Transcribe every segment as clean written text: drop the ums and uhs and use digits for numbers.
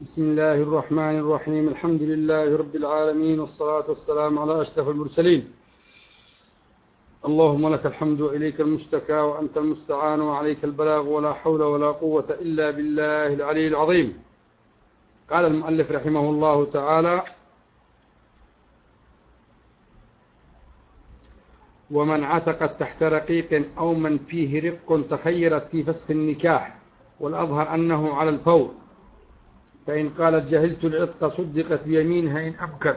بسم الله الرحمن الرحيم. الحمد لله رب العالمين، والصلاة والسلام على أشرف المرسلين. اللهم لك الحمد وإليك المشتكى وأنت المستعان وعليك البلاغ، ولا حول ولا قوة إلا بالله العلي العظيم. قال المؤلف رحمه الله تعالى: ومن عتقت تحت رقيق أو من فيه رق تخيرت في فسخ النكاح، والأظهر أنه على الفور، فإن قالت جهلت العتق صدقت بيمينها إن أبكت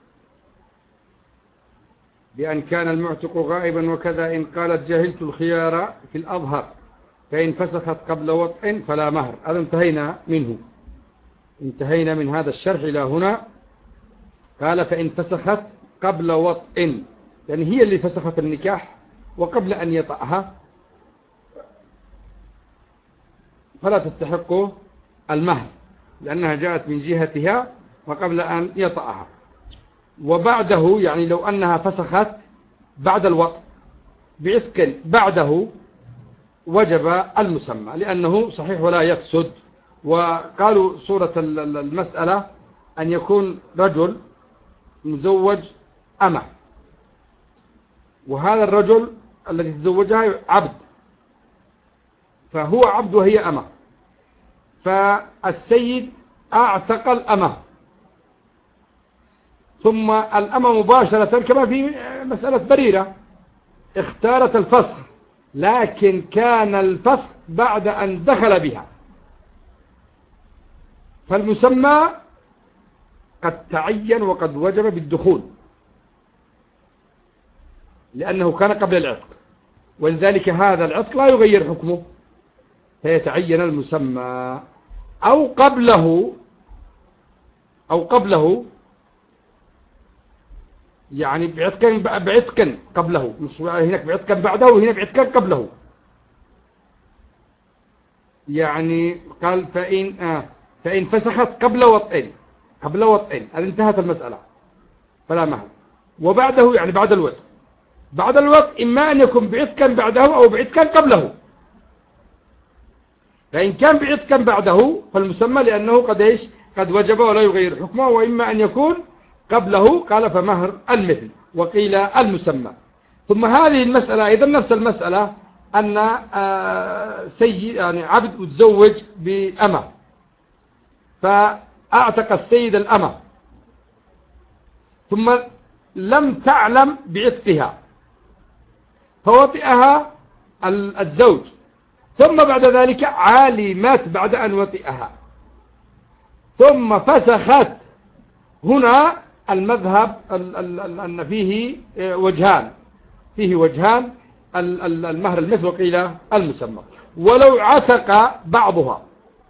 بأن كان المعتق غائبا، وكذا إن قالت جهلت الخيار في الأظهر، فإن فسخت قبل وطء فلا مهر. هذا انتهينا من هذا الشرح إلى هنا. قال فإن فسخت قبل وطء، يعني هي اللي فسخت النكاح وقبل أن يطأها فلا تستحق المهر، لأنها جاءت من جهتها وقبل أن يطأها. وبعده، يعني لو أنها فسخت بعد الوطء بعتق بعده، وجب المسمى، لأنه صحيح ولا يفسد. وقالوا صورة المسألة أن يكون رجل مزوج أمة، وهذا الرجل الذي تزوجها عبد، فهو عبد وهي أمة، فالسيد اعتق الأمة، ثم الأمة مباشرة كما في مسألة بريرة اختارت الفسخ، لكن كان الفسخ بعد أن دخل بها، فالمسمى قد تعين وقد وجب بالدخول، لأنه كان قبل العتق، ولذلك هذا العتق لا يغير حكمه، فيتعين المسمى. أو قبله يعني بعتق قبله، مش هناك بعتق بعده وهنا بعتق قبله. يعني قال فإن فسخت قبل وطئ، هذه انتهت المسألة فلا مهر. وبعده يعني بعد الوطء إما أن يكون بعتق بعده أو بعتق قبله. فإن كان بعتق بعده فالمسمى، لأنه قد وجب ولا يغير حكمه. وإما أن يكون قبله، قال فمهر المثل، وقيل المسمى. ثم هذه المسألة أيضا نفس المسألة، أن سيد يعني عبد متزوج بأمة، فأعتق السيد الأمة ثم لم تعلم بعتقها فوطئها الزوج، ثم بعد ذلك علمت بعد أن وطئها ثم فسخت. هنا المذهب أن فيه وجهان، المهر المثل وقيل المسمى. ولو عتق بعضها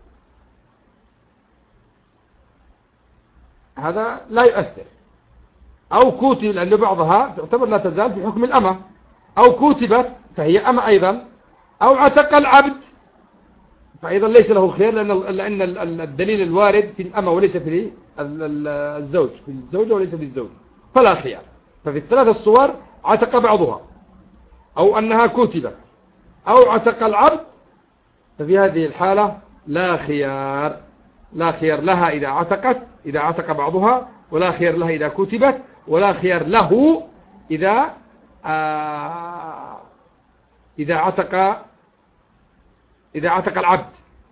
هذا لا يؤثر، أو كوتب، لأن بعضها تعتبر لا تزال في حكم الأمة، أو كوتبت فهي أمة أيضا، أو عتق العبد فأيضا ليس له الخير، لأن الدليل الوارد في الأمة وليس في الزوج، في الزوجة وليس في الزوج، فلا خيار. ففي الثلاث الصور عتق بعضها، أو أنها كتبت، أو عتق العبد، ففي هذه الحالة لا خيار لها إذا عتق بعضها، ولا خيار لها إذا كتبت، ولا خيار له إذا عتق العبد.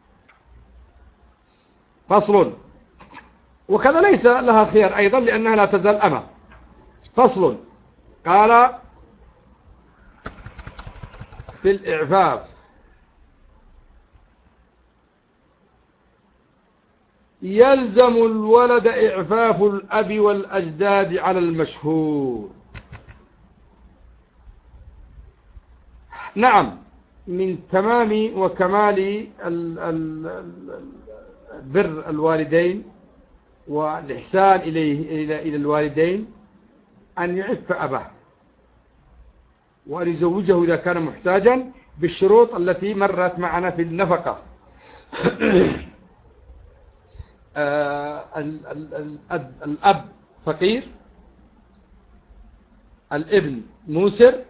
فصل. وكذا ليس لها خيار أيضا، لأنها لا تزال أمة. فصل. قال في الإعفاف: يلزم الولد إعفاف الأب والأجداد على المشهور. نعم، من تمام وكمال بر الوالدين والإحسان إلى الوالدين أن يعف أباه، وأن يزوجه إذا كان محتاجا بالشروط التي مرت معنا في النفقة. الأب فقير، الابن موسر،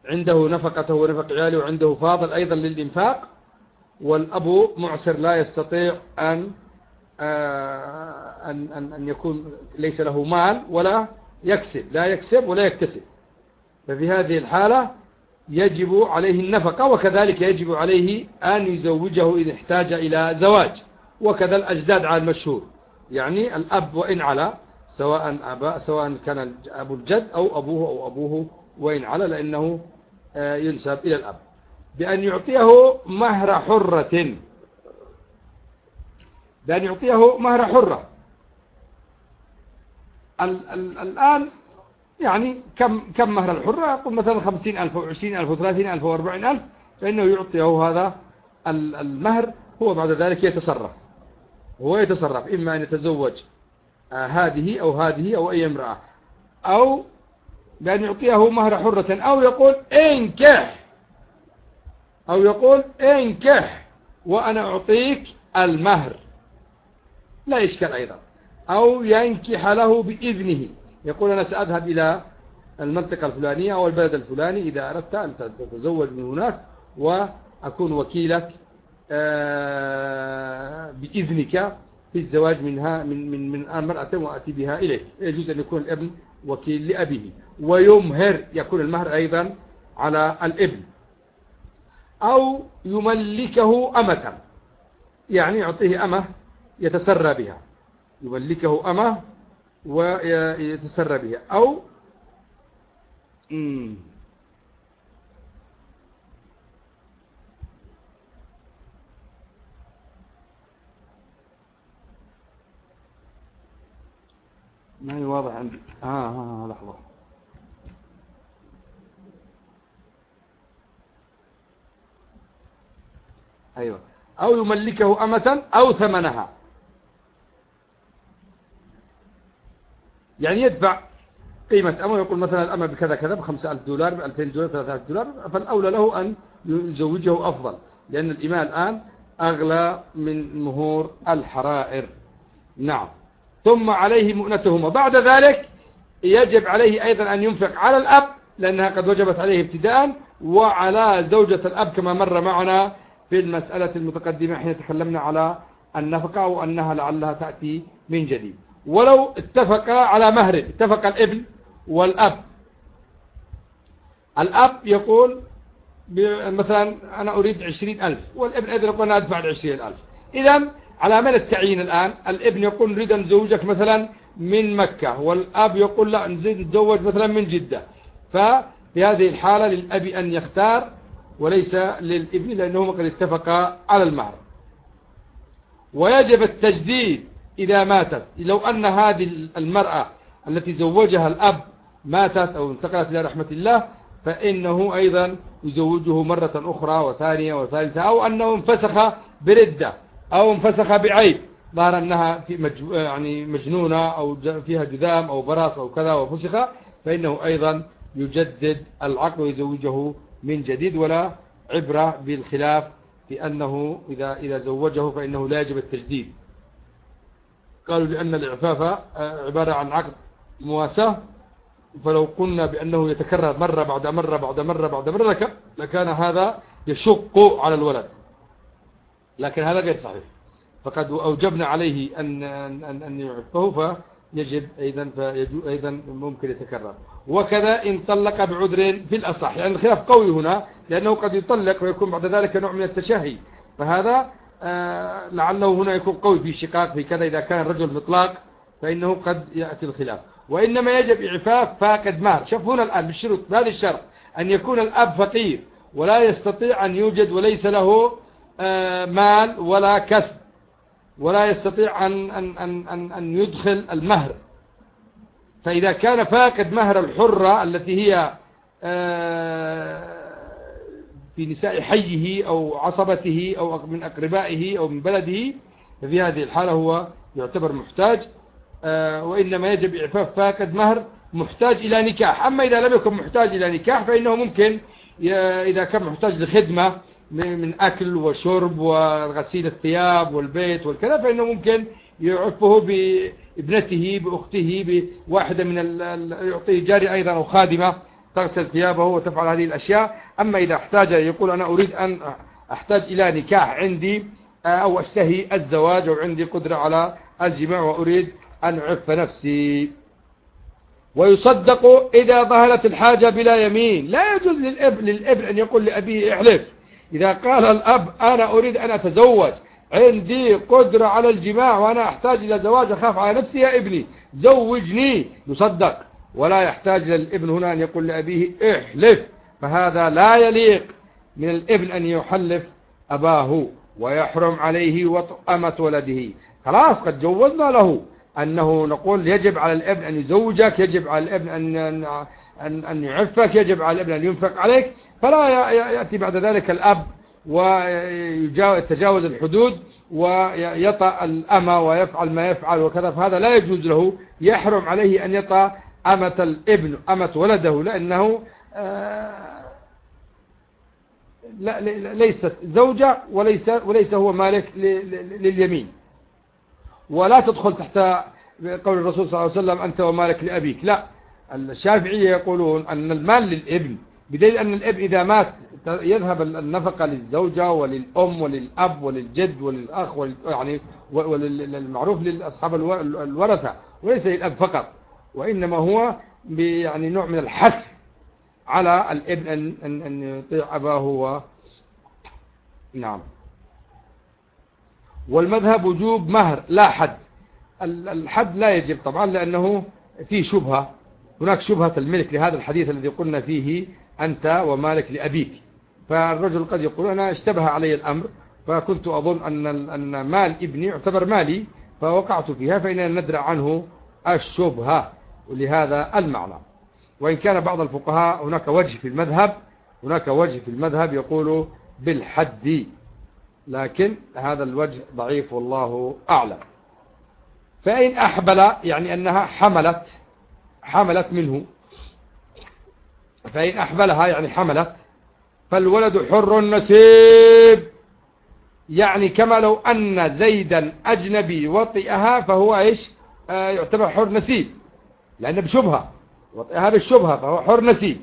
عنده نفقته ونفق عياله وعنده فاضل أيضا للإنفاق، والأب معسر لا يستطيع أن يكون ليس له مال ولا يكسب ولا يكتسب، ففي هذه الحالة يجب عليه النفقة، وكذلك يجب عليه أن يزوجه إذا احتاج إلى زواج، وكذا الأجداد على المشهور، يعني الأب وإن على سواء كان أبو الجد أو أبوه وإن على، لأنه ينسب إلى الأب، بأن يعطيه مهر حرة، الآن يعني كم مهر الحرة؟ يقول مثلا 50,000 أو 20,000 أو 30,000 أو 40,000، فإنه يعطيه هذا المهر، هو بعد ذلك يتصرف إما أن يتزوج هذه أو أي امرأة، أو بأن يعطيه مهر حرة، أو يقول انكح وأنا أعطيك المهر، لا إشكال أيضا، أو ينكح له بإذنه، يقول أنا سأذهب إلى المنطقة الفلانية أو البلد الفلاني إذا أردت أن تتزوج من هناك، وأكون وكيلك بإذنك في الزواج منها من المرأة وأتي بها إليك. يجوز أن يكون الابن وكيل لأبيه، ويمهر، يكون المهر أيضا على الابن. أو يملكه أمة، يعني يعطيه أمة يتسرى بها، يملكه أمة ويتسرى بها. أو ما هي واضح عندي. لحظة. أيوة. أو يملكه أمة أو ثمنها، يعني يدفع قيمة أمة، يقول مثلا الأمة بكذا كذا $5,000 $2,000 $3,000، فالأولى له أن يزوجه أفضل، لأن الإماء الآن أغلى من مهور الحرائر. نعم. ثم عليه مؤنتهما، بعد ذلك يجب عليه أيضا أن ينفق على الأب، لأنها قد وجبت عليه ابتداء، وعلى زوجة الأب كما مر معنا في المسألة المتقدمة حين تكلمنا على النفقة، وأنها لعلها تأتي من جديد. ولو اتفق على مهر، اتفق الابن والأب، الأب يقول مثلا أنا أريد 20,000، والابن أيضا يقول أنا أدفع 20,000، إذن على من التعيين الآن؟ الابن يقول نريد أن نزوجك مثلا من مكة، والأب يقول لا نتزوج مثلا من جدة، ففي هذه الحالة للأب أن يختار وليس للابن، لأنهما قد اتفقا على المهر. ويجب التجديد إذا ماتت، لو أن هذه المرأة التي زوجها الأب ماتت أو انتقلت إلى رحمة الله، فإنه أيضا يزوجه مرة أخرى وثانية وثالثة، أو أنه انفسخ بردة أو انفسخ بعيب، ظهر أنها يعني مجنونة أو فيها جذام أو براس أو كذا وفسخ، فإنه أيضا يجدد العقد ويزوجه من جديد، ولا عبرة بالخلاف في أنه إذا زوجه فإنه لا يجب التجديد. قالوا لأن الإعفاف عبارة عن عقد مواساة، فلو قلنا بأنه يتكرر مرة بعد مرة بعد مرة بعد مرة لكان هذا يشق على الولد، لكن هذا غير صحيح، فقد أوجبنا عليه أن يعفه، فيجب أيضا ممكن يتكرر. وكذا إن طلق بعذر في الأصح، يعني الخلاف قوي هنا، لأنه قد يطلق ويكون بعد ذلك نوع من التشهي، فهذا لعله هنا يكون قوي في شقاق في كذا، إذا كان الرجل مطلاق فإنه قد يأتي الخلاف. وإنما يجب إعفاف فاقد مهر. شوف هنا الآن بالشروط، بهذا الشرط أن يكون الأب فقير ولا يستطيع أن يوجد وليس له مال ولا كسب، ولا يستطيع أن يدخل المهر. فإذا كان فاقد مهر الحرة التي هي في نساء حيه أو عصبته أو من أقربائه أو من بلده، ففي هذه الحالة هو يعتبر محتاج، وإنما يجب إعفاف فاقد مهر محتاج إلى نكاح. أما إذا لم يكن محتاج إلى نكاح فإنه ممكن إذا كان محتاج لخدمة من أكل وشرب وغسيل الثياب والبيت والكذا، فإنه ممكن يعفه بابنته بأخته بواحدة من يعطيه جاري أيضا أو خادمة تغسل ثيابه وتفعل هذه الأشياء. أما إذا احتاج يقول أنا أريد أن أحتاج إلى نكاح عندي أو أشتهي الزواج أو عندي قدرة على الجماع وأريد أن أعف نفسي. ويصدق إذا ظهرت الحاجة بلا يمين. لا يجوز للابن أن يقول لأبيه احلف. إذا قال الأب أنا أريد أن أتزوج عندي قدرة على الجماع وأنا أحتاج إلى زواج أخاف على نفسي يا ابني زوجني، يصدق. ولا يحتاج للابن هنا أن يقول لأبيه احلف، فهذا لا يليق من الابن أن يحلف أباه، ويحرم عليه وطأمة ولده. خلاص قد جوزنا له أنه نقول يجب على الابن أن يزوجك، يجب على الابن أن يعفك، يجب على الابن أن ينفق عليك. فلا يأتي بعد ذلك الأب ويتجاوز الحدود ويطأ الأمة ويفعل ما يفعل وكذا، فهذا لا يجوز له. يحرم عليه أن يطأ أمة الابن أمة ولده، لأنه ليست زوجة وليس هو مالك لليمين. ولا تدخل تحت قول الرسول صلى الله عليه وسلم أنت ومالك لأبيك. لا، الشافعية يقولون أن المال للابن، بدليل أن الابن إذا مات يذهب النفقة للزوجة وللأم وللأب وللجد وللأخ يعني والمعروف للأصحاب الورثة، وليس للأب فقط، وإنما هو يعني نوع من الحث على الابن أن يطيع أباه نعم. والمذهب وجوب مهر لا حد. الحد لا يجب طبعا لأنه فيه شبهة، هناك شبهة الملك لهذا الحديث الذي قلنا فيه أنت ومالك لأبيك. فالرجل قد يقول أنا اشتبه علي الأمر فكنت أظن أن مال ابني يعتبر مالي فوقعت فيها، فإننا ندرع عنه الشبهة، ولهذا المعنى. وإن كان بعض الفقهاء هناك وجه في المذهب يقول بالحد، لكن هذا الوجه ضعيف والله أعلم. فإن أحبل يعني أنها حملت منه، فإن أحبلها يعني حملت، فالولد حر نسيب، يعني كما لو أن زيدا أجنبي وطئها فهو إيش يعتبر حر نسيب، لأنه بشبهة وطئها بالشبهة فهو حر نسيب.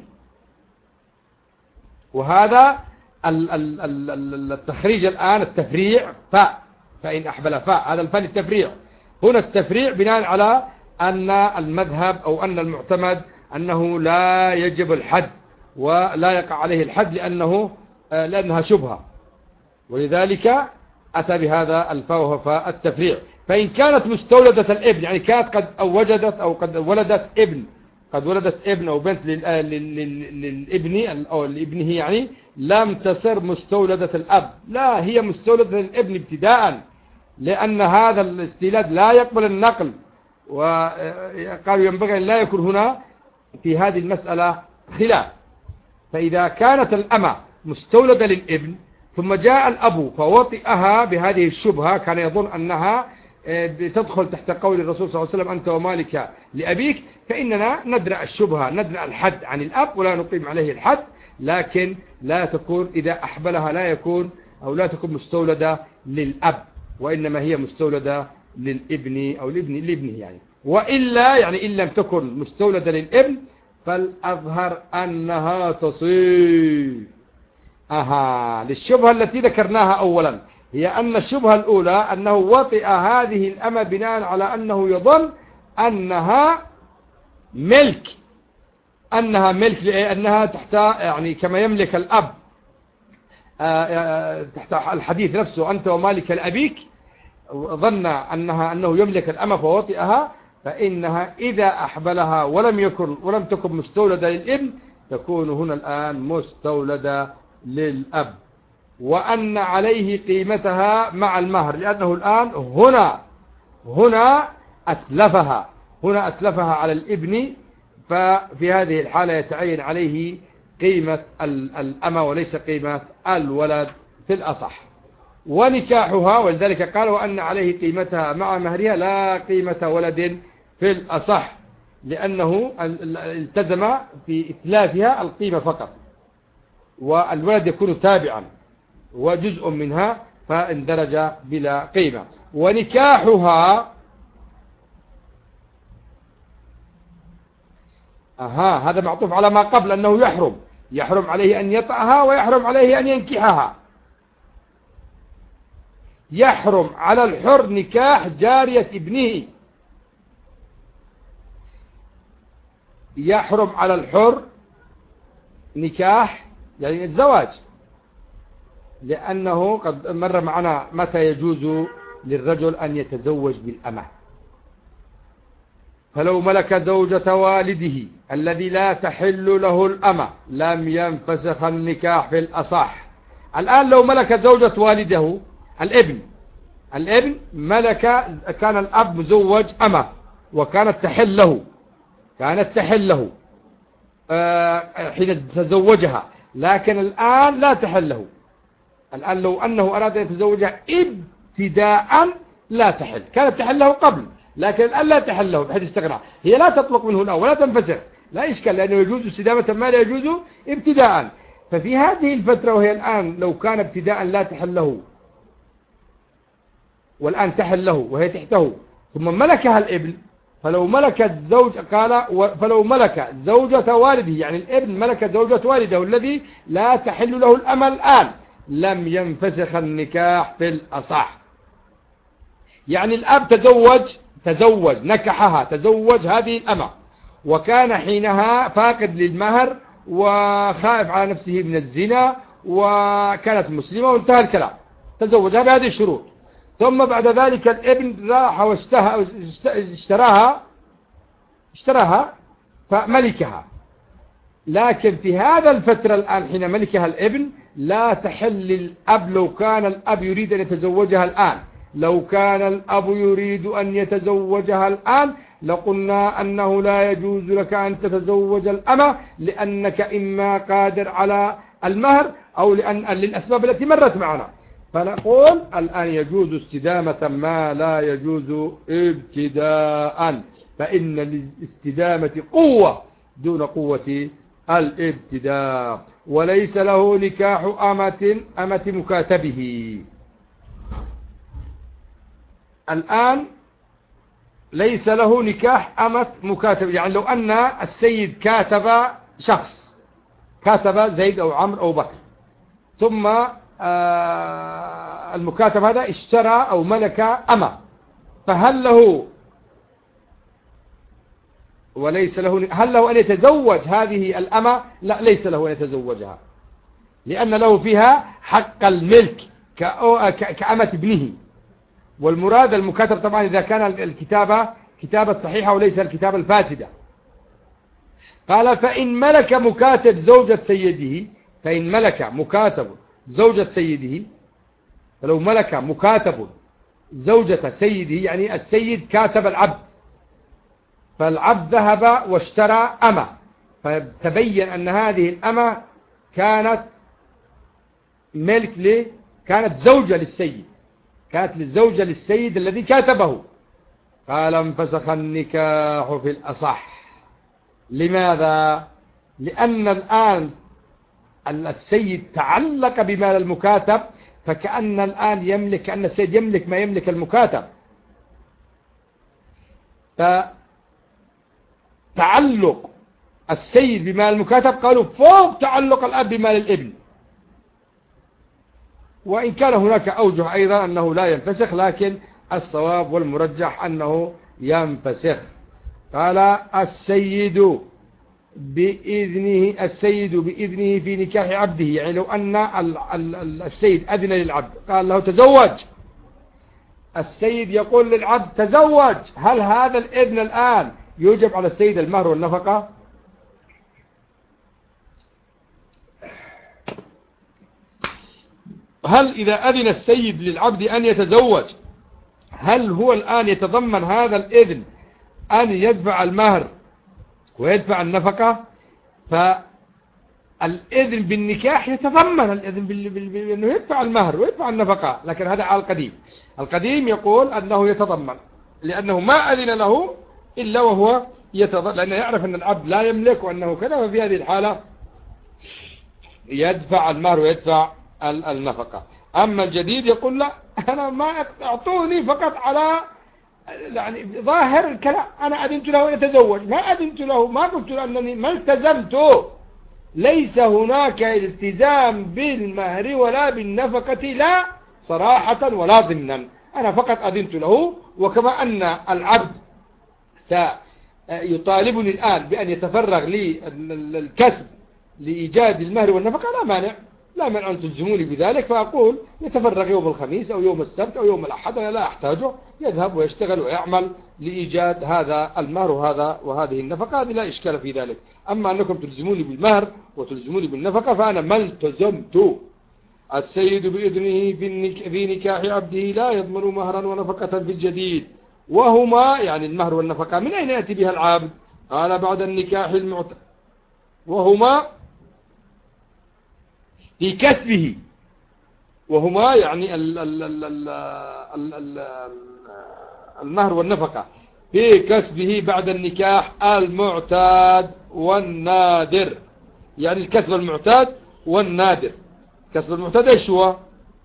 وهذا التخريج الآن التفريع فإن أحبل هذا الفن التفريع. هنا التفريع بناء على أن المذهب أو أن المعتمد أنه لا يجب الحد ولا يقع عليه الحد لأنها شبهة، ولذلك أتى بهذا الفاء وهو فاء التفريع. فإن كانت مستولدة الابن يعني كانت قد ولدت ابن أو بنت للابن أو لابنه، يعني لم تصر مستولدة الأب، لا هي مستولدة الابن ابتداء، لأن هذا الاستيلاد لا يقبل النقل. وقالوا ينبغي أن لا يكون هنا في هذه المسألة خلاف. فإذا كانت الأمة مستولدة للابن ثم جاء الأب فوطئها بهذه الشبهة، كان يظن أنها بتدخل تحت قول الرسول صلى الله عليه وسلم أنت ومالك لأبيك، فإننا ندرع الشبهة، ندرع الحد عن الأب ولا نقيم عليه الحد. لكن لا تكون إذا أحبلها لا تكون مستولدة للأب، وإنما هي مستولدة للابن أو لابنه يعني. وإلا يعني إن لم تكن مستولدة للابن فالأظهر أنها تصير. للشبهة التي ذكرناها أولا، هي أن الشبهة الأولى أنه وطئ هذه الأمة بناء على أنه يظن أنها ملك لأنها تحت يعني كما يملك الأب تحت الحديث نفسه أنت ومالك لأبيك، ظن أنه يملك الأمة فوطئها، فإنها إذا أحبلها ولم تكن مستولدة للابن تكون هنا الآن مستولدة للأب، وأن عليه قيمتها مع المهر، لأنه الآن هنا أتلفها على الابن، ففي هذه الحالة يتعين عليه قيمة الأمة وليس قيمة الولد في الأصح. ونكاحها، ولذلك قال وأن عليه قيمتها مع مهرها لا قيمة ولد في الأصح، لأنه التزم في إتلافها القيمة فقط، والولد يكون تابعا وجزء منها فاندرج بلا قيمة. ونكاحها هذا معطوف على ما قبل أنه يحرم عليه أن يطأها ويحرم عليه أن ينكحها. يحرم على الحر نكاح جارية ابنه، يحرم على الحر نكاح يعني الزواج، لأنه قد مر معنا متى يجوز للرجل أن يتزوج بالأمة. فلو ملك زوجة والده الذي لا تحل له الأمة لم ينفسخ النكاح في الأصح. الآن لو ملك زوجة والده الابن ملك، كان الأب مزوج أمة وكانت تحل له حين تزوجها، لكن الآن لا تحل له. الآن لو أنه أراد أن يتزوجها ابتداء لا تحل، كانت تحل له قبل لكن الآن لا تحل له بحيث استغنى، هي لا تطلق منه الآن ولا تنفسخ، لا إشكال، لأنه يجوز استدامة ما لا يجوز ابتداء. ففي هذه الفترة وهي الآن لو كان ابتداء لا تحل له والآن تحل له وهي تحته ثم ملكها الابن، فلو ملك الزوج فلو ملك زوجة والده، يعني الابن ملك زوجة والده الذي لا تحل له الأمة الآن، لم ينفسخ النكاح في الأصح. يعني الأب تزوج نكحها، تزوج هذه الأمة وكان حينها فاقد للمهر وخائف على نفسه من الزنا وكانت مسلمة وانتهى الكلام، تزوجها بهذه الشروط. ثم بعد ذلك الابن راح اشتراها فملكها، لكن في هذا الفترة الآن حين ملكها الابن لا تحل للأب. لو كان الأب يريد أن يتزوجها الآن، لو كان الأب يريد أن يتزوجها الآن لقلنا أنه لا يجوز لك أن تتزوج الأمة، لأنك إما قادر على المهر أو للأسباب التي مرت معنا. فنقول الآن يجوز استدامة ما لا يجوز ابتداء، فإن للاستدامة قوة دون قوة الابتداء. وليس له نكاح أمة مكاتبه. الآن ليس له نكاح أمة مكاتبه، يعني لو أن السيد كاتب شخص، كاتب زيد أو عمرو أو بكر، ثم المكاتب هذا اشترى أو ملك أمة، فهل له هل له أن يتزوج هذه الأمة؟ لا، ليس له أن يتزوجها، لأن له فيها حق الملك كأمة ابنه. والمراد المكاتب طبعا إذا كان الكتابة كتابة صحيحة وليس الكتابة الفاسدة. قال فإن ملك مكاتب زوجة سيده، فإن ملك مكاتب زوجة سيده، فلو ملك مكاتب زوجة سيده يعني السيد كاتب العبد، فالعبد ذهب واشترى أمة، فتبين أن هذه الأمة كانت كانت زوجة للسيد، كانت للزوجة للسيد الذي كاتبه. قال انفسخ النكاح في الأصح. لماذا؟ لأن الآن السيد تعلق بمال المكاتب، فكأن الآن كأن السيد يملك ما يملك المكاتب، فتعلق السيد بمال المكاتب قالوا فوق تعلق الأب بمال الابن. وإن كان هناك أوجه أيضا أنه لا ينفسخ، لكن الصواب والمرجح أنه ينفسخ. قال السيد بإذنه في نكاح عبده، يعني لو أن السيد أذن للعبد قال له تزوج، السيد يقول للعبد تزوج، هل هذا الإذن الآن يوجب على السيد المهر والنفقة؟ هل إذا أذن السيد للعبد أن يتزوج هل هو الآن يتضمن هذا الإذن أن يدفع المهر ويدفع النفقة؟ فالإذن بالنكاح يتضمن الإذن بأنه يدفع المهر ويدفع النفقة، لكن هذا على القديم يقول أنه يتضمن، لأنه ما أذن له إلا وهو يتضمن، لأنه يعرف أن العبد لا يملك وأنه كذا، ففي هذه الحالة يدفع المهر ويدفع النفقة. أما الجديد يقول لا، أنا ما أعطوني فقط على يعني ظاهر الكلام أنا أذنت له أن يتزوج، ما أذنت له، ما قلت له أنني ما التزمته. ليس هناك التزام بالمهر ولا بالنفقة، لا صراحة ولا ضمنا، أنا فقط أذنت له. وكما أن العبد سيطالبني الآن بأن يتفرغ للكسب لإيجاد المهر والنفقة، لا مانع أن تلزموني بذلك، فأقول يتفرغ يوم الخميس أو يوم السبت أو يوم الأحد، أنا لا أحتاجه، يذهب ويشتغل ويعمل لإيجاد هذا المهر وهذه النفقة، هذه لا إشكال في ذلك. أما أنكم تلزموني بالمهر وتلزموني بالنفقة فأنا ما التزمت. السيد بإذنه في نكاح عبده لا يضمن مهرا ونفقة في الجديد، وهما يعني المهر والنفقة من أين يأتي بها العبد؟ قال بعد النكاح المعتاد، وهما في كسبه، وهما يعني المهر والنفقة في كسبه بعد النكاح المعتاد والنادر. يعني الكسب المعتاد والنادر. كسب المعتاد ايش هو؟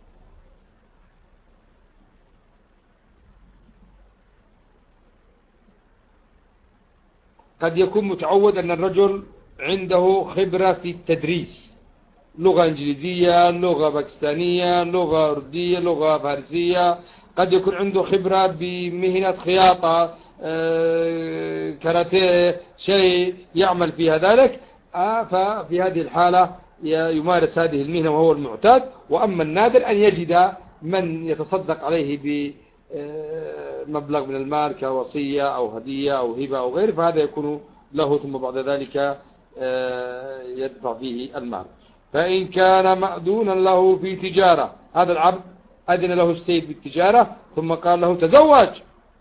قد يكون متعود أن الرجل عنده خبرة في التدريس، لغة إنجليزية، لغة باكستانية، لغة أردية، لغة فارسية، قد يكون عنده خبرة بمهنة خياطة، كاراتيه، شيء يعمل فيها ذلك، ففي هذه الحالة يمارس هذه المهنة وهو المعتاد. وأما النادر أن يجد من يتصدق عليه بمبلغ من المال كوصية أو هدية أو هبة أو غيره، فهذا يكون له، ثم بعد ذلك يدفع فيه المال. فإن كان مأذونا له في تجارة، هذا العبد أذن له السيد بالتجارة ثم قال له تزوج،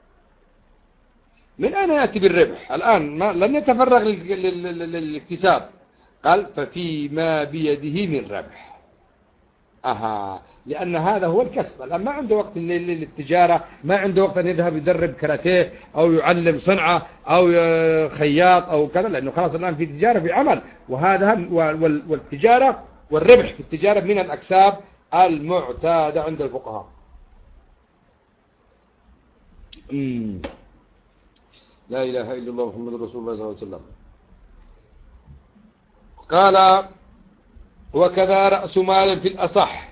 من أين يأتي بالربح؟ الآن لن يتفرغ للاكتساب، قال ففيما بيده من ربح. لأن هذا هو الكسب. الآن ما عنده وقت للتجارة، ما عنده وقت أن يذهب يدرب كاراتيه أو يعلم صنعة أو خياط أو كذا، لأنه خلاص الآن في تجارة، في عمل. وهذا والتجارة والربح في التجارة من الأكساب المعتادة عند الفقهاء. لا إله إلا الله محمد رسول الله صلى الله عليه وسلم. قال وكذا رأس مال في الأصح.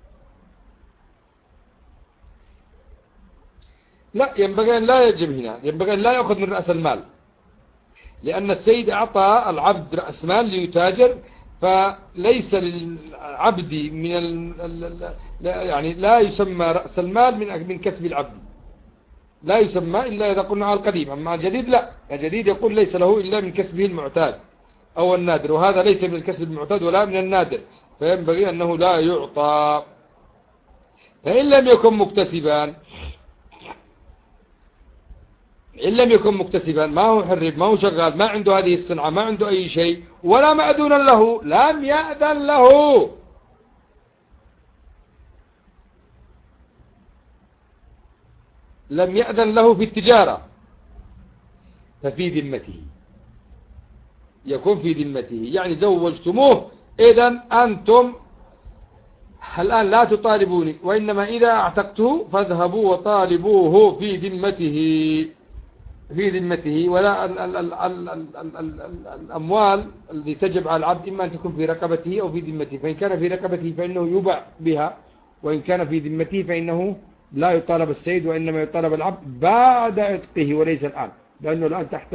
لا، ينبغي أن لا يجب هنا، ينبغي أن لا يأخذ من رأس المال، لأن السيد أعطى العبد رأس مال ليتاجر، فليس للعبد يعني لا يسمى رأس المال من كسب العبد، لا يسمى إلا إذا قلنا على القديم. أما الجديد لا، الجديد يقول ليس له إلا من كسبه المعتاد أو النادر، وهذا ليس من الكسب المعتاد ولا من النادر، فينبغي أنه لا يعطى. فإن لم يكن مكتسبا، إن لم يكن مكتسبا، ما هو حرب، ما هو شغال، ما عنده هذه الصنعة، ما عنده أي شيء، ولا مأذونا له، لم يأذن له، لم يأذن له في التجارة، ففي ذمته، يكون في ذمته. يعني زوجتموه، إذن أنتم الآن لا تطالبوني، وإنما إذا اعتقته فاذهبوا وطالبوه في ذمته، في ذمته. ولا الأموال التي تجب على العبد إما أن تكون في رقبته أو في ذمته، فإن كان في رقبته فإنه يباع بها، وإن كان في ذمته فإنه لا يطالب السيد، وإنما يطالب العبد بعد عتقه وليس الآن، لأنه الآن تحت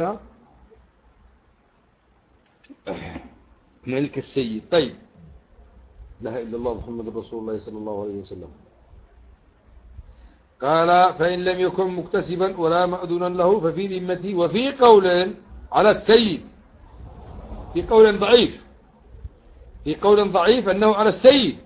ملك السيد. طيب، لا إله إلا الله محمد رسول الله صلى الله عليه وسلم. قال فإن لم يكن مكتسبا ولا مأذونا له ففي ذمته. وفي قول على السيد، في قول ضعيف، في قول ضعيف أنه على السيد،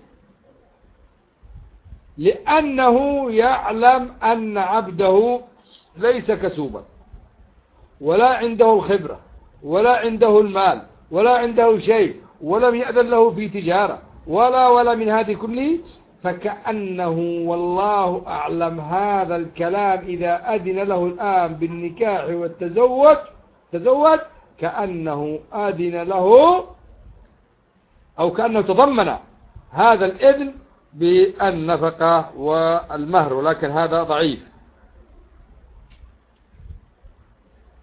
لأنه يعلم أن عبده ليس كسوبا، ولا عنده الخبرة، ولا عنده المال، ولا عنده شيء، ولم يأذن له في تجارة ولا من هذه كله، فكأنه والله أعلم هذا الكلام إذا أذن له الآن بالنكاح والتزوج كأنه أذن له، أو كأنه تضمن هذا الإذن بالنفقة والمهر، ولكن هذا ضعيف.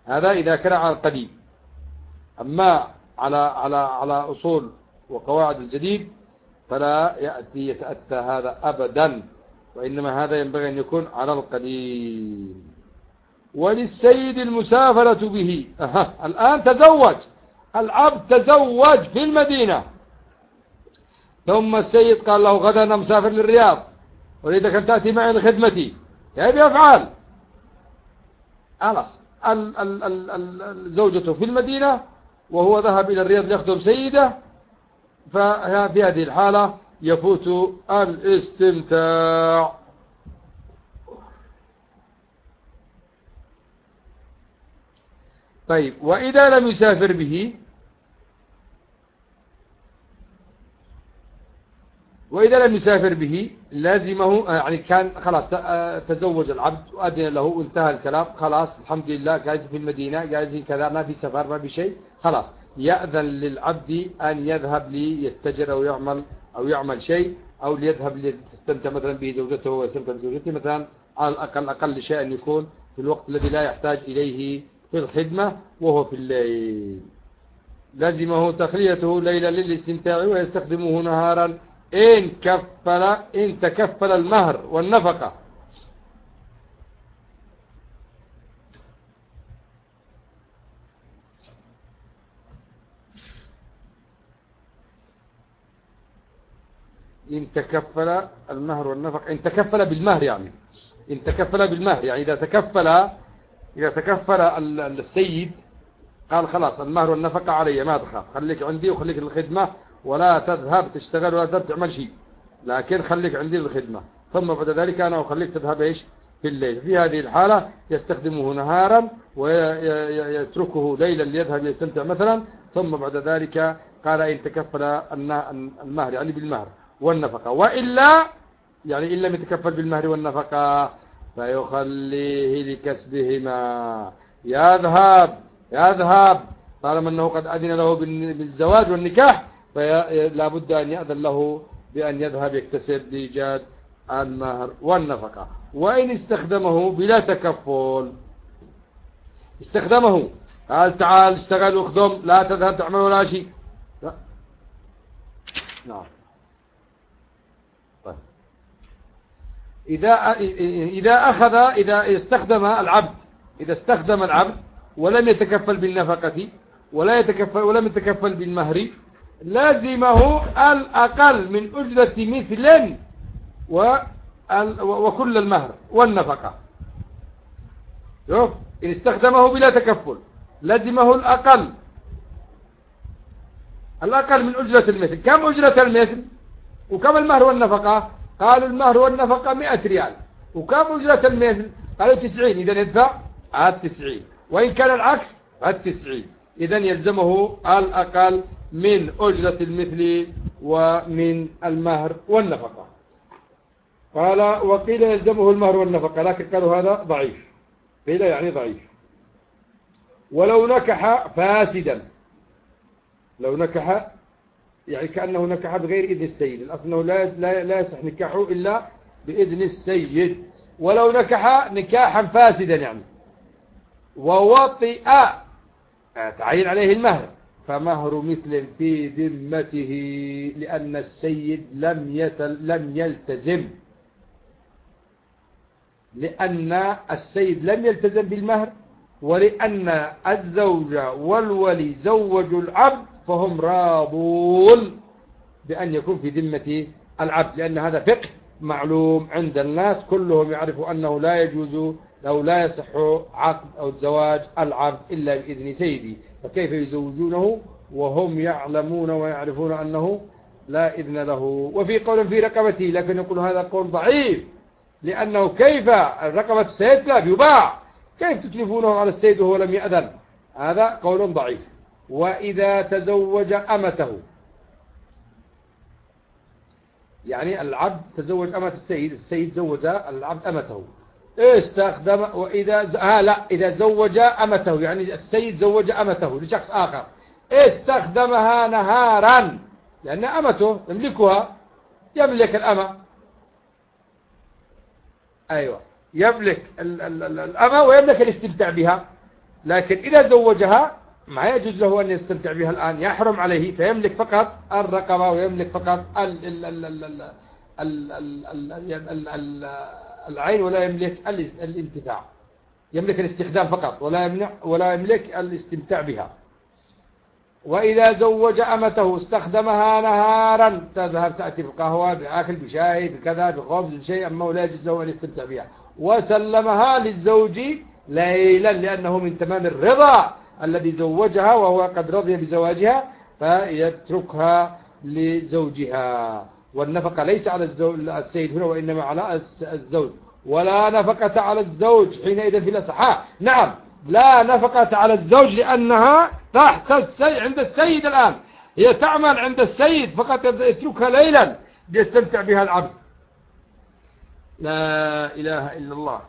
هذا إذا كان على القديم. أما على أصول وقواعد الجديد فلا يتأتى هذا أبدا، وإنما هذا ينبغي أن يكون على القديم. وللسيد المسافرة به. الآن تزوج العبد، تزوج في المدينة، ثم السيد قال له غدا أنا مسافر للرياض أريدك أن تأتي معي لخدمتي، كيف يفعل؟ خلاص زوجته في المدينة وهو ذهب إلى الرياض ليخدم سيده، ففي هذه الحالة يفوت الاستمتاع. طيب، وإذا لم يسافر به، لازمه، يعني كان خلاص تزوج العبد وأذن له وانتهى الكلام، خلاص الحمد لله جالس في المدينة، جالس كذا، ما في سفر ما في شيء، خلاص يأذن للعبد أن يذهب ليتجر أو يعمل شيء، أو ليذهب ليستمتع مثلا به زوجته ويستمتع بزوجته مثلا، على أقل شيء أن يكون في الوقت الذي لا يحتاج إليه في الخدمة وهو في الليل. لازمه تخليته ليلا للاستمتاع ويستخدمه نهارا إن تكفل المهر والنفقة. إن تكفل المهر والنفقة، إن تكفل بالمهر يعني، إذا تكفل السيد قال خلاص المهر والنفقة علي، ما تخاف، خليك عندي وخليك للخدمة ولا تذهب تشتغل ولا تذهب تعمل شيء، لكن خليك عندي للخدمة، ثم بعد ذلك أنا أخليك تذهب إيش في الليل. في هذه الحالة يستخدمه نهارا ويتركه ليلا ليذهب يستمتع مثلا، ثم بعد ذلك قال إن تكفل المهر يعني بالمهر والنفقة، وإلا يعني إن لم يتكفل بالمهر والنفقة فيخليه لكسبهما، يذهب طالما أنه قد أذن له بالزواج والنكاح، فلا بد أن يأذن له بأن يذهب يكتسب لإيجاد المهر والنفقة. وإن استخدمه بلا تكفل، استخدمه قال تعال اشتغل واخدم، لا تذهب تعمل ولا شيء، لا. نعم. طيب. إذا استخدم العبد ولم يتكفل بالنفقة ولم يتكفل بالمهر، لازمه الأقل من أجرة مثل وكل المهر والنفقة. شوف، إن استخدمه بلا تكفل لازمه الأقل من أجرة المثل. كم أجرة المثل وكم المهر والنفقة؟ قالوا المهر والنفقة 100 ريال. وكم أجرة المثل؟ قالوا 90. إذن يدفع 90، وإن كان العكس 90. إذن يلزمه الأقل من أجرة المثل ومن المهر والنفقة. قال وقيل يلزمه المهر والنفقة، لكن قالوا هذا ضعيف، قيل يعني ضعيف. ولو نكح فاسدا، لو نكح يعني كأنه نكح بغير إذن السيد، الأصل أنه لا يصح نكاحه إلا بإذن السيد. ولو نكح نكاحا فاسدا يعني ووطئ تعين عليه المهر، فمهر مثل في ذمته، لأن السيد لم يلتزم بالمهر، ولأن الزوج والولي زوجوا العبد فهم راضون بأن يكون في ذمة العبد، لأن هذا فقه معلوم عند الناس كلهم، يعرفوا أنه لا يجوز أو لا يصح عقد أو زواج العبد إلا بإذن سيدي، فكيف يزوجونه وهم يعلمون ويعرفون أنه لا إذن له. وفي قول في رقبته، لكن يقول هذا قول ضعيف، لأنه كيف رقبة السيد لا يباع، كيف تتلفونه على السيد وهو لم يأذن؟ هذا قول ضعيف. وإذا تزوج أمته، يعني العبد تزوج أمة السيد زوج العبد أمته، استخدم. إذا زوج أمته يعني السيد زوج أمته لشخص آخر، استخدمها نهارا، لأن أمته يملكها، يملك الأمة، أيوة، يملك الأمة ويملك الاستمتاع بها، لكن إذا زوجها ما يجوز له أن يستمتع بها الآن، يحرم عليه، فيملك فقط الرقبة ويملك فقط العين، ولا يملك الانتفاع، يملك الاستخدام فقط ولا يملك الاستمتاع بها. وإذا زوج أمته استخدمها نهارا، تذهب تأتي بقهوة بأكل بشاي بكذا بخبز بشيء، أما ولا يجوز له أن يستمتع بها. وسلمها للزوج ليلا، لأنه من تمام الرضا الذي زوجها وهو قد رضي بزواجها، فيتركها لزوجها. والنفقة ليس على السيد هنا، وإنما على الزوج. ولا نفقة على الزوج حينئذ في الأصح. نعم، لا نفقة على الزوج لأنها تحت عند السيد الآن، هي تعمل عند السيد فقط، يتركها ليلا ليستمتع بها العبد. لا إله إلا الله.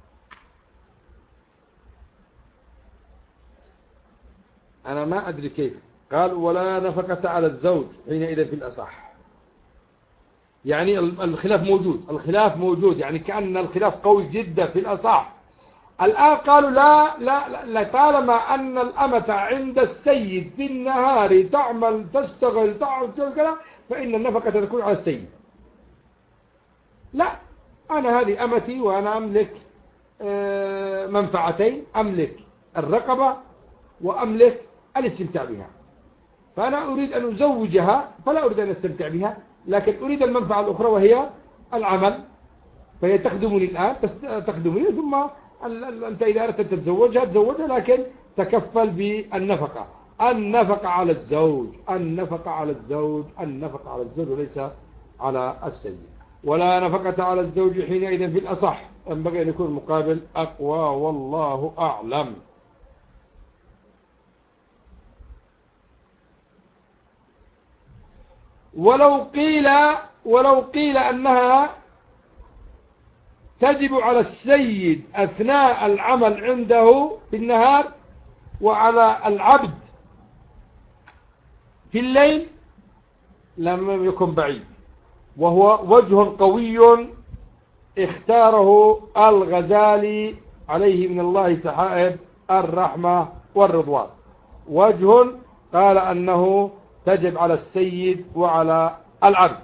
أنا ما أدري كيف قال ولا نفقة على الزوج حينئذ في الأصح، يعني الخلاف موجود، يعني كأن الخلاف قوي جدا في الأصح. الآن قالوا لا طالما أن الأمة عند السيد في النهار تعمل تشتغل كذا، فإن النفقة تكون على السيد. لا، أنا هذه أمتي وأنا أملك منفعتين، أملك الرقبة وأملك الاستمتاع بها، فأنا أريد أن أزوجها فلا أريد أن أستمتع بها، لكن أريد المنفعة الأخرى وهي العمل، فهي تخدمني الآن، تخدمني، ثم أنت إذا أردت أن تتزوجها، لكن تكفل بالنفقة. النفقة على الزوج، النفقة على الزوج، النفقة على الزوج، وليس على السيد. ولا نفقة على الزوج حينئذ في الأصح، ينبغي أن يكون المقابل أقوى، والله أعلم. ولو قيل أنها تجب على السيد أثناء العمل عنده في النهار، وعلى العبد في الليل، لم يكن بعيد، وهو وجه قوي اختاره الغزالي عليه من الله سحائب الرحمة والرضوان. وجه قال أنه تجب على السيد وعلى العبد،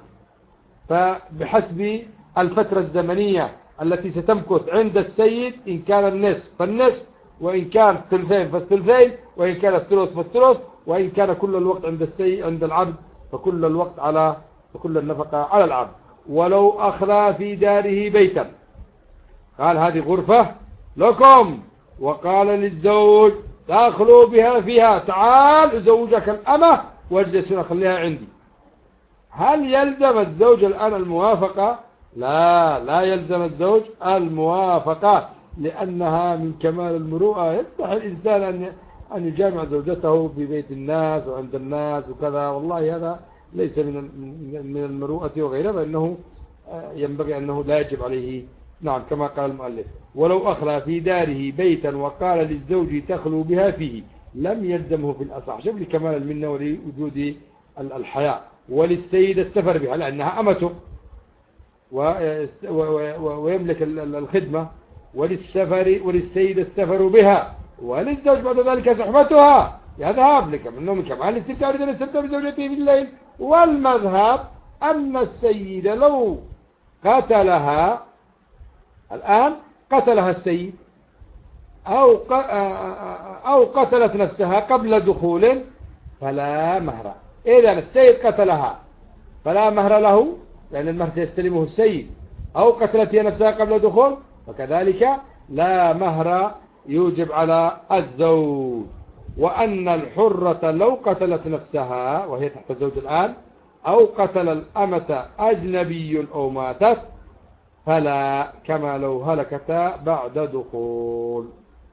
فبحسب الفترة الزمنية التي ستمكث عند السيد، إن كان النصف فالنصف، وإن كان الثلثين فالثلثين، وإن كان الثلث فالثلث، وإن كان كل الوقت عند العبد، فكل النفقة على العبد. ولو أخلى في داره بيتا، قال هذه غرفة لكم، وقال للزوج تخلو بها فيها، تعال أزوجك الأمة واجلس هنا خليها عندي. هل يلزم الزوج الآن الموافقة؟ لا يلزم الزوج الموافقة، لأنها من كمال المروءة. يستحي الإنسان أن يجامع زوجته في بيت الناس وعند الناس وكذا، والله هذا ليس من المروءة وغيرها، فإنه ينبغي أنه لا يجب عليه. نعم، كما قال المؤلف ولو أخلى في داره بيتا وقال للزوج تخلو بها فيه، لم يلزمه في الأصح، شوف لكمال المنة ولوجود الحياة. وللسيد السفر بها لأنها أمته ويملك الخدمة، وللسيد السفر بها، وللزوج بعد ذلك صحبتها، يذهب لك منه من كمال الاستمتاع، يريد أن يستمتع بزوجته في الليل. والمذهب أن السيد لو قتلها الآن، قتلها السيد أو قتلت نفسها قبل دخول، فلا مهر. إذا السيد قتلها فلا مهر له، لأن المهر سيستلمه السيد، أو قتلت هي نفسها قبل دخول، فكذلك لا مهر يوجب على الزوج. وأن الحرة لو قتلت نفسها وهي تحت الزوج الآن، أو قتل الأمة أجنبي أو ماتت، فلا، كما لو هلكتا بعد دخول.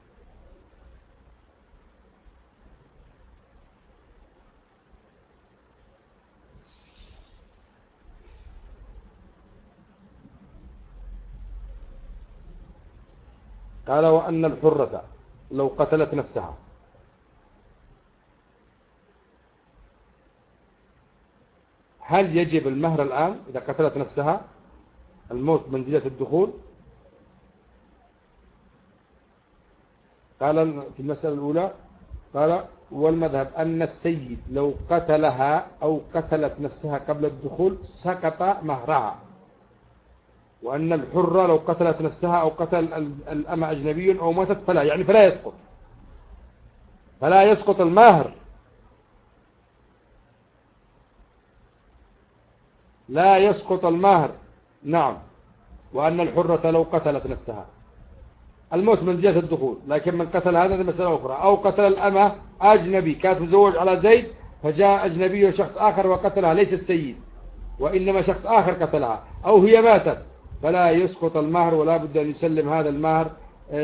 قال وأن الحرة لو قتلت نفسها، هل يجب المهر الآن إذا قتلت نفسها؟ الموت منزلة الدخول. قال في المسألة الأولى قال والمذهب أن السيد لو قتلها أو قتلت نفسها قبل الدخول سقط مهرها، وأن الحرة لو قتلت نفسها أو قتل الأمة أجنبي أو ماتت فلا يسقط، فلا يسقط المهر، لا يسقط المهر. نعم. وأن الحرة لو قتلت نفسها، الموت منزلة الدخول، لكن من قتل هذا مسألة أخرى. أو قتل الأمة أجنبي، كانت مزوج على زيد فجاء أجنبي شخص آخر وقتلها، ليس السيد وإنما شخص آخر قتلها، أو هي ماتت، فلا يسقط المهر، ولا بد أن يسلم هذا المهر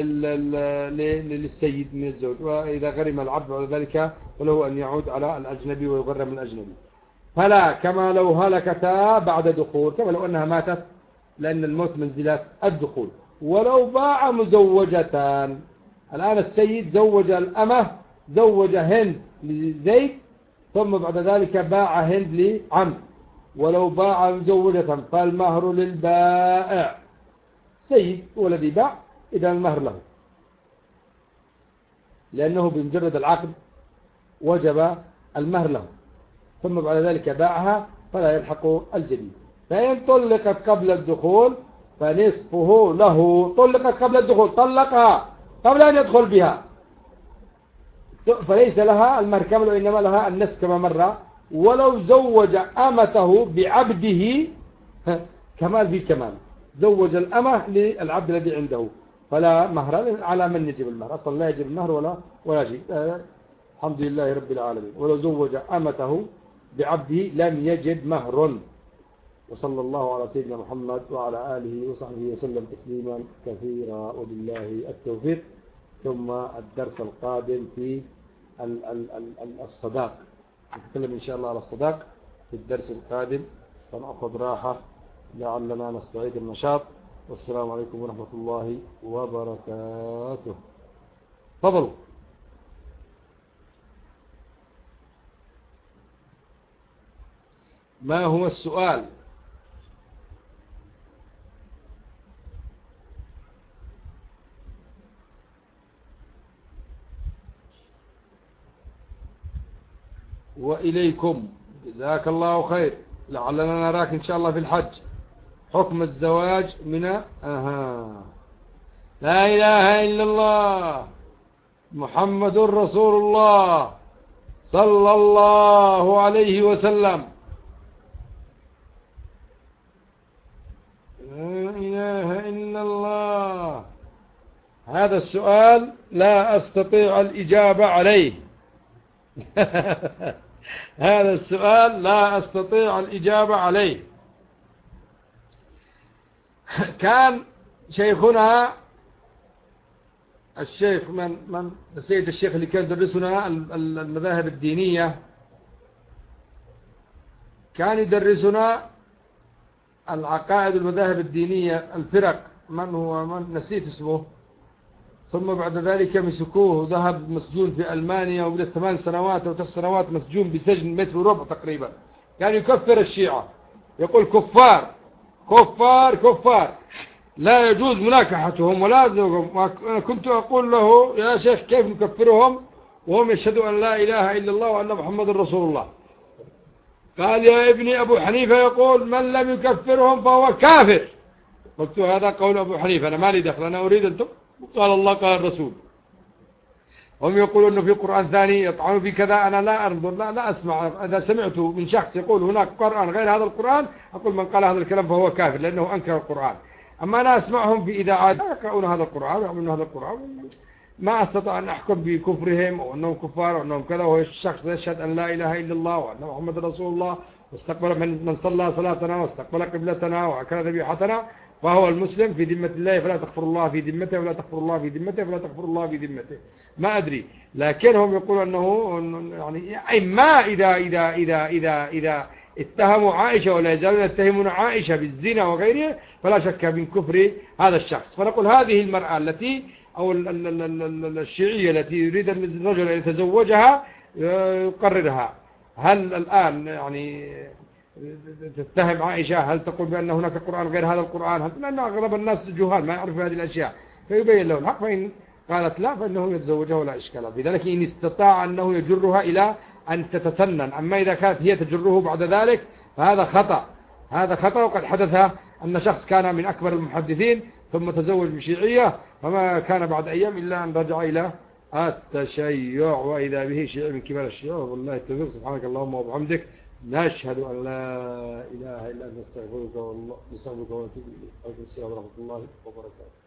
للسيد من الزوج. وإذا غرم العبد بعد ذلك فله أن يعود على الأجنبي ويغرم الأجنبي. فلا كما لو هلكتا بعد دخول، كما لو أنها ماتت، لأن الموت منزلات الدخول. ولو باع مزوجتان، الآن السيد زوج الأمة، زوج هند لزيد ثم بعد ذلك باع هند لعمرو، ولو باع مزوجة فالمهر للبائع، السيد هو الذي باع، إذا المهر له، لأنه بمجرد العقد وجب المهر له، ثم بعد ذلك باعها فلا يلحق الجديد. فإن طلقت قبل الدخول فنصفه له. طلقت قبل الدخول، طلقها قبل أن يدخل بها، فليس لها المهر كامل، وإنما لها النصف كما مر. ولو زوج أمته بعبده، كمال في كمال، زوج الأمة للعبد الذي عنده، فلا مهر على من يجب المهر، أصلا لا يجب المهر ولا شيء. الحمد لله رب العالمين. ولو زوج أمته بعبده لم يجب مهر. وصلى الله على سيدنا محمد وعلى آله وصحبه وسلم تسليما كثيرا، وبالله التوفيق. ثم الدرس القادم في الصداق، نتكلم إن شاء الله على الصداق في الدرس القادم، فنأخذ راحة لعلنا نستعيد النشاط. والسلام عليكم ورحمة الله وبركاته. تفضلوا. ما هو السؤال؟ وإليكم، جزاك الله خير، لعلنا نراك إن شاء الله في الحج. حكم الزواج من لا إله إلا الله محمد رسول الله صلى الله عليه وسلم. لا إله إلا الله. هذا السؤال لا أستطيع الإجابة عليه. هذا السؤال لا أستطيع الإجابة عليه. كان شيخنا الشيخ من السيد الشيخ اللي كان يدرسنا المذاهب الدينية، كان يدرسنا العقائد والمذاهب الدينية، الفرق، من نسيت اسمه. ثم بعد ذلك مسكوه وذهب مسجون في ألمانيا، وبدأ 8 سنوات أو 9 سنوات مسجون بسجن متر وربع تقريبا. كان يكفر الشيعة، يقول كفار كفار كفار، لا يجوز مناكحتهم ولا زوجهم. أنا كنت أقول له يا شيخ كيف نكفرهم وهم يشهدوا أن لا إله إلا الله وأن محمد رسول الله؟ قال يا ابني أبو حنيفة يقول من لم يكفرهم فهو كافر. قلت هذا قول أبو حنيفة، أنا ما لي دخل، أنا أريد أن قال الله قال الرسول. هم يقولون أنه في قرآن ثاني يطعنوا في كذا، أنا لا أنظر، لا أسمع. إذا سمعت من شخص يقول هناك قرآن غير هذا القرآن أقول من قال هذا الكلام فهو كافر، لأنه أنكر القرآن. أما أنا أسمعهم في إذاعات يقرؤون هذا القرآن ويعملون هذا القرآن، ما أستطيع أن أحكم بكفرهم أو أنهم كفار أو أنهم كذا. وهو الشخص يشهد أن لا إله إلا الله وأن محمد رسول الله، واستقبل من صلى صلاتنا واستقبل قبلتنا وأكل ذبيحتنا، فهو المسلم في ذمة الله، فلا تكفر الله في ذمته، ولا تكفر الله في ذمته، فلا تكفر الله في ذمته. ما أدري، لكنهم يقولون أنه يعني إما إذا اتهموا عائشة ولا يزالون يتهمون عائشة بالزنا وغيره، فلا شك من كفر هذا الشخص. فنقول هذه المرأة التي أو الشيعية التي يريد الرجل أن يتزوجها يقررها، هل الآن يعني تتهم عائشة؟ هل تقول بأن هناك قرآن غير هذا القرآن؟ لأن أغلب الناس جهال ما يعرفوا هذه الأشياء، فيبين له الحق. فإن قالت لا، فإنه يتزوجها ولا إشكال. بذلك إن استطاع أنه يجرها إلى أن تتسنن. أما إذا كانت هي تجره بعد ذلك فهذا خطأ، هذا خطأ. وقد حدث أن شخص كان من أكبر المحدثين ثم تزوج بشيعية، فما كان بعد أيام إلا أن رجع إلى التشيع، وإذا به شيعي من كبار الشيعة. والله التوفيق. سبحانك اللهم وبحمدك، نشهد أن لا إله إلا أنت، نستغفرك ونتوب إليك. السلام ورحمة الله وبركاته.